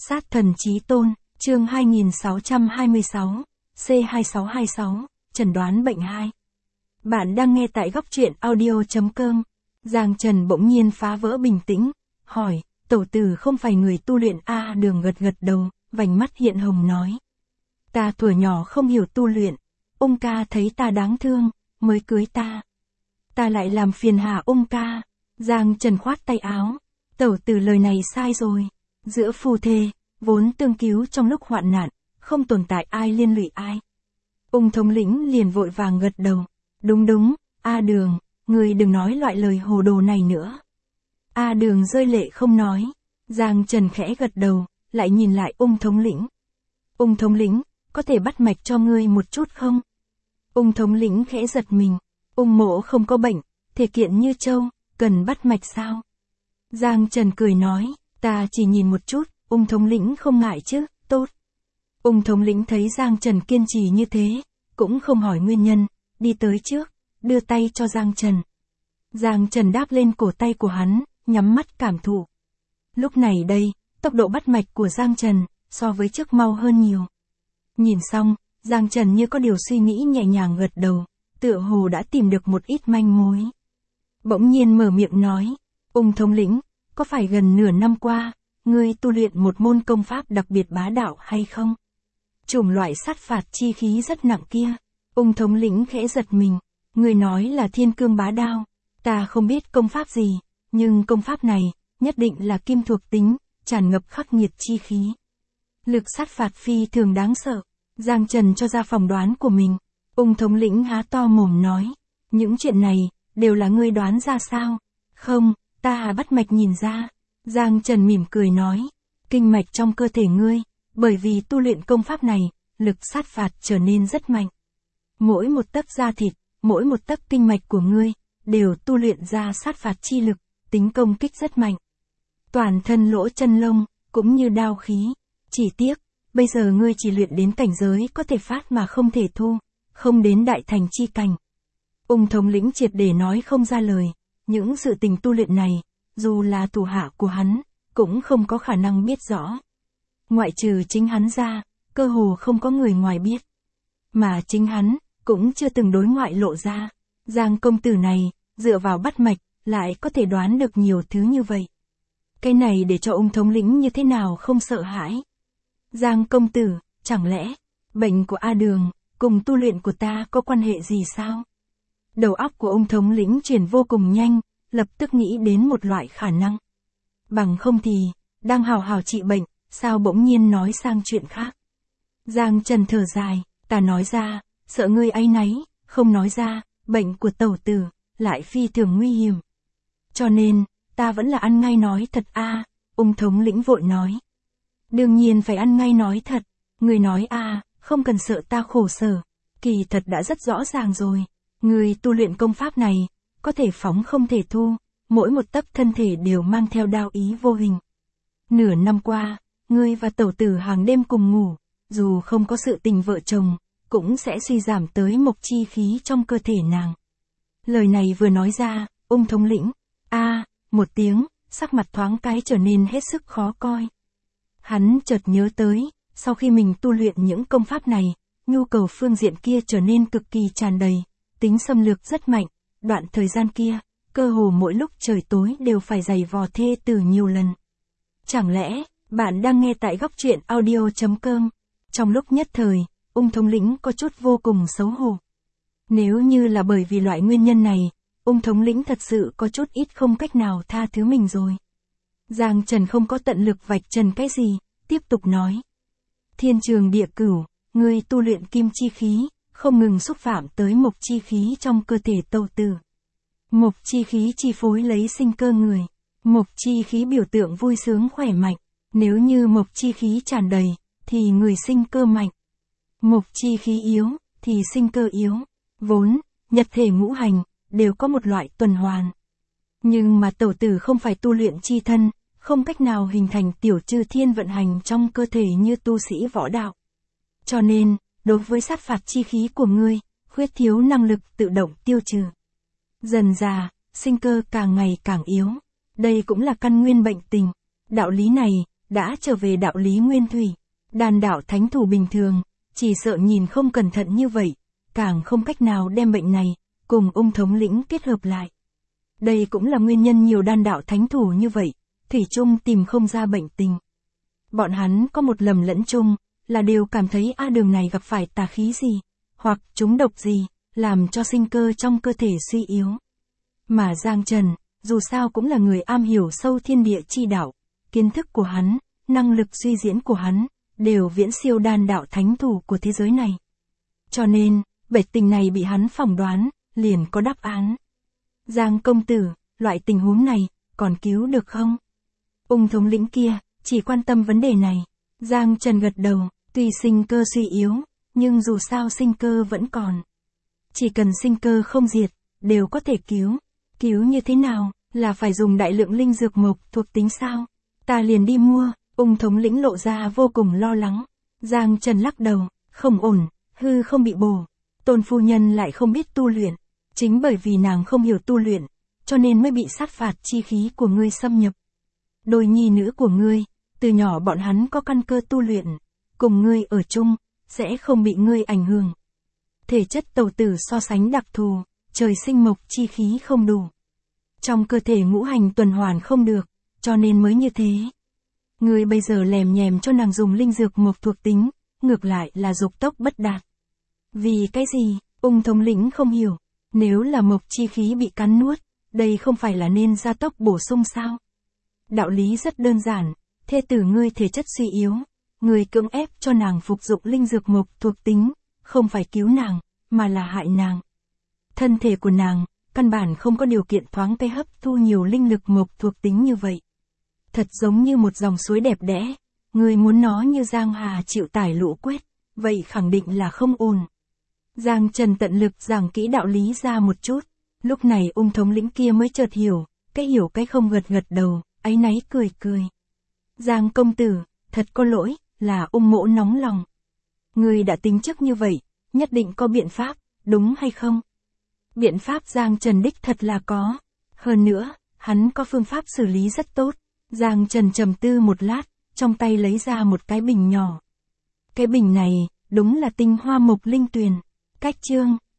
Sát thần chí tôn, chương 2626, C2626, chẩn đoán bệnh 2. Bạn đang nghe tại góc truyện audio.com. Giang Trần bỗng nhiên phá vỡ bình tĩnh, hỏi, tẩu tử không phải người tu luyện a? Đường gật gật đầu, vành mắt hiện hồng nói. Ta tuổi nhỏ không hiểu tu luyện, ông ca thấy ta đáng thương, mới cưới ta. Ta lại làm phiền hà ông ca. Giang Trần khoát tay áo, tẩu tử lời này sai rồi. Giữa phu thê, vốn tương cứu trong lúc hoạn nạn, không tồn tại ai liên lụy ai. Ung thống lĩnh liền vội vàng gật đầu. Đúng, A Đường, người đừng nói loại lời hồ đồ này nữa. A Đường rơi lệ không nói. Giang Trần khẽ gật đầu, lại nhìn lại Ung thống lĩnh. Ung thống lĩnh, có thể bắt mạch cho ngươi một chút không? Ung thống lĩnh khẽ giật mình. Ung mộ không có bệnh, thể kiện như trâu, cần bắt mạch sao? Giang Trần cười nói, ta chỉ nhìn một chút, Ung thống lĩnh không ngại chứ, tốt. Ung thống lĩnh thấy Giang Trần kiên trì như thế, cũng không hỏi nguyên nhân, đi tới trước, đưa tay cho Giang Trần. Giang Trần đáp lên cổ tay của hắn, nhắm mắt cảm thụ. Lúc này đây, tốc độ bắt mạch của Giang Trần, so với trước mau hơn nhiều. Nhìn xong, Giang Trần như có điều suy nghĩ nhẹ nhàng gật đầu, tựa hồ đã tìm được một ít manh mối. Bỗng nhiên mở miệng nói, Ung thống lĩnh, có phải gần nửa năm qua, ngươi tu luyện một môn công pháp đặc biệt bá đạo hay không? Chủng loại sát phạt chi khí rất nặng kia. Ung thống lĩnh khẽ giật mình, ngươi nói là thiên cương bá đao, ta không biết công pháp gì, nhưng công pháp này, nhất định là kim thuộc tính, tràn ngập khắc nghiệt chi khí. Lực sát phạt phi thường đáng sợ. Giang Trần cho ra phỏng đoán của mình. Ung thống lĩnh há to mồm nói, những chuyện này, đều là ngươi đoán ra sao? Không, ta bắt mạch nhìn ra. Giang Trần mỉm cười nói, kinh mạch trong cơ thể ngươi, bởi vì tu luyện công pháp này, lực sát phạt trở nên rất mạnh. Mỗi một tấc da thịt, mỗi một tấc kinh mạch của ngươi, đều tu luyện ra sát phạt chi lực, tính công kích rất mạnh. Toàn thân lỗ chân lông, cũng như đao khí. Chỉ tiếc, bây giờ ngươi chỉ luyện đến cảnh giới có thể phát mà không thể thu, không đến đại thành chi cảnh. Ung thống lĩnh triệt để nói không ra lời, những sự tình tu luyện này, dù là thủ hạ của hắn, cũng không có khả năng biết rõ. Ngoại trừ chính hắn ra, cơ hồ không có người ngoài biết. Mà chính hắn, cũng chưa từng đối ngoại lộ ra. Giang công tử này, dựa vào bắt mạch, lại có thể đoán được nhiều thứ như vậy. Cái này để cho Ung thống lĩnh như thế nào không sợ hãi. Giang công tử, chẳng lẽ, bệnh của A Đường, cùng tu luyện của ta có quan hệ gì sao? Đầu óc của Ung thống lĩnh chuyển vô cùng nhanh, lập tức nghĩ đến một loại khả năng. Bằng không thì, đang hào hào trị bệnh, sao bỗng nhiên nói sang chuyện khác. Giang Trần thở dài, ta nói ra, sợ ngươi áy náy, không nói ra, bệnh của tẩu tử, lại phi thường nguy hiểm. Cho nên, ta vẫn là ăn ngay nói thật a. Ung thống lĩnh vội nói. Đương nhiên phải ăn ngay nói thật, người nói a, không cần sợ ta khổ sở, kỳ thật đã rất rõ ràng rồi. Người tu luyện công pháp này, có thể phóng không thể thu, mỗi một tấc thân thể đều mang theo đao ý vô hình. Nửa năm qua, ngươi và tẩu tử hàng đêm cùng ngủ, dù không có sự tình vợ chồng, cũng sẽ suy giảm tới mộc chi khí trong cơ thể nàng. Lời này vừa nói ra, Ung thống lĩnh, một tiếng, sắc mặt thoáng cái trở nên hết sức khó coi. Hắn chợt nhớ tới, sau khi mình tu luyện những công pháp này, nhu cầu phương diện kia trở nên cực kỳ tràn đầy, tính xâm lược rất mạnh, đoạn thời gian kia, cơ hồ mỗi lúc trời tối đều phải giày vò thê tử nhiều lần. Chẳng lẽ, bạn đang nghe tại góc truyện audio.com? Trong lúc nhất thời, Ung thống lĩnh có chút vô cùng xấu hổ. Nếu như là bởi vì loại nguyên nhân này, Ung thống lĩnh thật sự có chút ít không cách nào tha thứ mình rồi. Giang Trần không có tận lực vạch trần cái gì, tiếp tục nói. Thiên trường địa cửu, ngươi tu luyện kim chi khí, không ngừng xúc phạm tới mộc chi khí trong cơ thể tẩu tử. Mộc chi khí chi phối lấy sinh cơ người. Mộc chi khí biểu tượng vui sướng khỏe mạnh. Nếu như mộc chi khí tràn đầy, thì người sinh cơ mạnh. Mộc chi khí yếu, thì sinh cơ yếu. Vốn, nhật thể ngũ hành, đều có một loại tuần hoàn. Nhưng mà tẩu tử không phải tu luyện chi thân, không cách nào hình thành tiểu chư thiên vận hành trong cơ thể như tu sĩ võ đạo. Cho nên, đối với sát phạt chi khí của ngươi, khuyết thiếu năng lực tự động tiêu trừ. Dần dà, sinh cơ càng ngày càng yếu. Đây cũng là căn nguyên bệnh tình. Đạo lý này, đã trở về đạo lý nguyên thủy. Đan đạo thánh thủ bình thường, chỉ sợ nhìn không cẩn thận như vậy, càng không cách nào đem bệnh này, cùng ung thống lĩnh kết hợp lại. Đây cũng là nguyên nhân nhiều đan đạo thánh thủ như vậy, thủy chung tìm không ra bệnh tình. Bọn hắn có một lầm lẫn chung, là đều cảm thấy đường này gặp phải tà khí gì, hoặc trúng độc gì, làm cho sinh cơ trong cơ thể suy yếu. Mà Giang Trần, dù sao cũng là người am hiểu sâu thiên địa chi đạo, kiến thức của hắn, năng lực suy diễn của hắn, đều viễn siêu đan đạo thánh thủ của thế giới này. Cho nên, bệnh tình này bị hắn phỏng đoán, liền có đáp án. Giang công tử, loại tình huống này, còn cứu được không? Ung thống lĩnh kia, chỉ quan tâm vấn đề này. Giang Trần gật đầu, tuy sinh cơ suy yếu, nhưng dù sao sinh cơ vẫn còn. Chỉ cần sinh cơ không diệt, đều có thể cứu. Cứu như thế nào, là phải dùng đại lượng linh dược mộc thuộc tính sao? Ta liền đi mua. Ung thống lĩnh lộ ra vô cùng lo lắng. Giang Trần lắc đầu, không ổn, hư không bị bổ. Tôn phu nhân lại không biết tu luyện. Chính bởi vì nàng không hiểu tu luyện, cho nên mới bị sát phạt chi khí của ngươi xâm nhập. Đôi nhi nữ của ngươi, từ nhỏ bọn hắn có căn cơ tu luyện, cùng ngươi ở chung, sẽ không bị ngươi ảnh hưởng. Thể chất tẩu tử so sánh đặc thù, trời sinh mộc chi khí không đủ. Trong cơ thể ngũ hành tuần hoàn không được, cho nên mới như thế. Ngươi bây giờ lèm nhèm cho nàng dùng linh dược mộc thuộc tính, ngược lại là dục tốc bất đạt. Vì cái gì? Ung thống lĩnh không hiểu. Nếu là mộc chi khí bị cắn nuốt, đây không phải là nên gia tốc bổ sung sao? Đạo lý rất đơn giản, thê tử ngươi thể chất suy yếu, ngươi cưỡng ép cho nàng phục dụng linh dược mộc thuộc tính, không phải cứu nàng, mà là hại nàng. Thân thể của nàng, căn bản không có điều kiện thoáng cái hấp thu nhiều linh lực mộc thuộc tính như vậy. Thật giống như một dòng suối đẹp đẽ, ngươi muốn nó như Giang Hà chịu tải lũ quét, vậy khẳng định là không ổn. Giang Trần tận lực giảng kỹ đạo lý ra một chút, lúc này ung thống lĩnh kia mới chợt hiểu cái không gật gật đầu, áy náy cười cười. Giang công tử, thật có lỗi, là ung mỗ nóng lòng. Ngươi đã tính trước như vậy, nhất định có biện pháp, đúng hay không? Biện pháp Giang Trần đích thật là có. Hơn nữa, hắn có phương pháp xử lý rất tốt. Giang Trần trầm tư một lát, trong tay lấy ra một cái bình nhỏ. Cái bình này, đúng là tinh hoa mộc linh tuyền. Cách chương,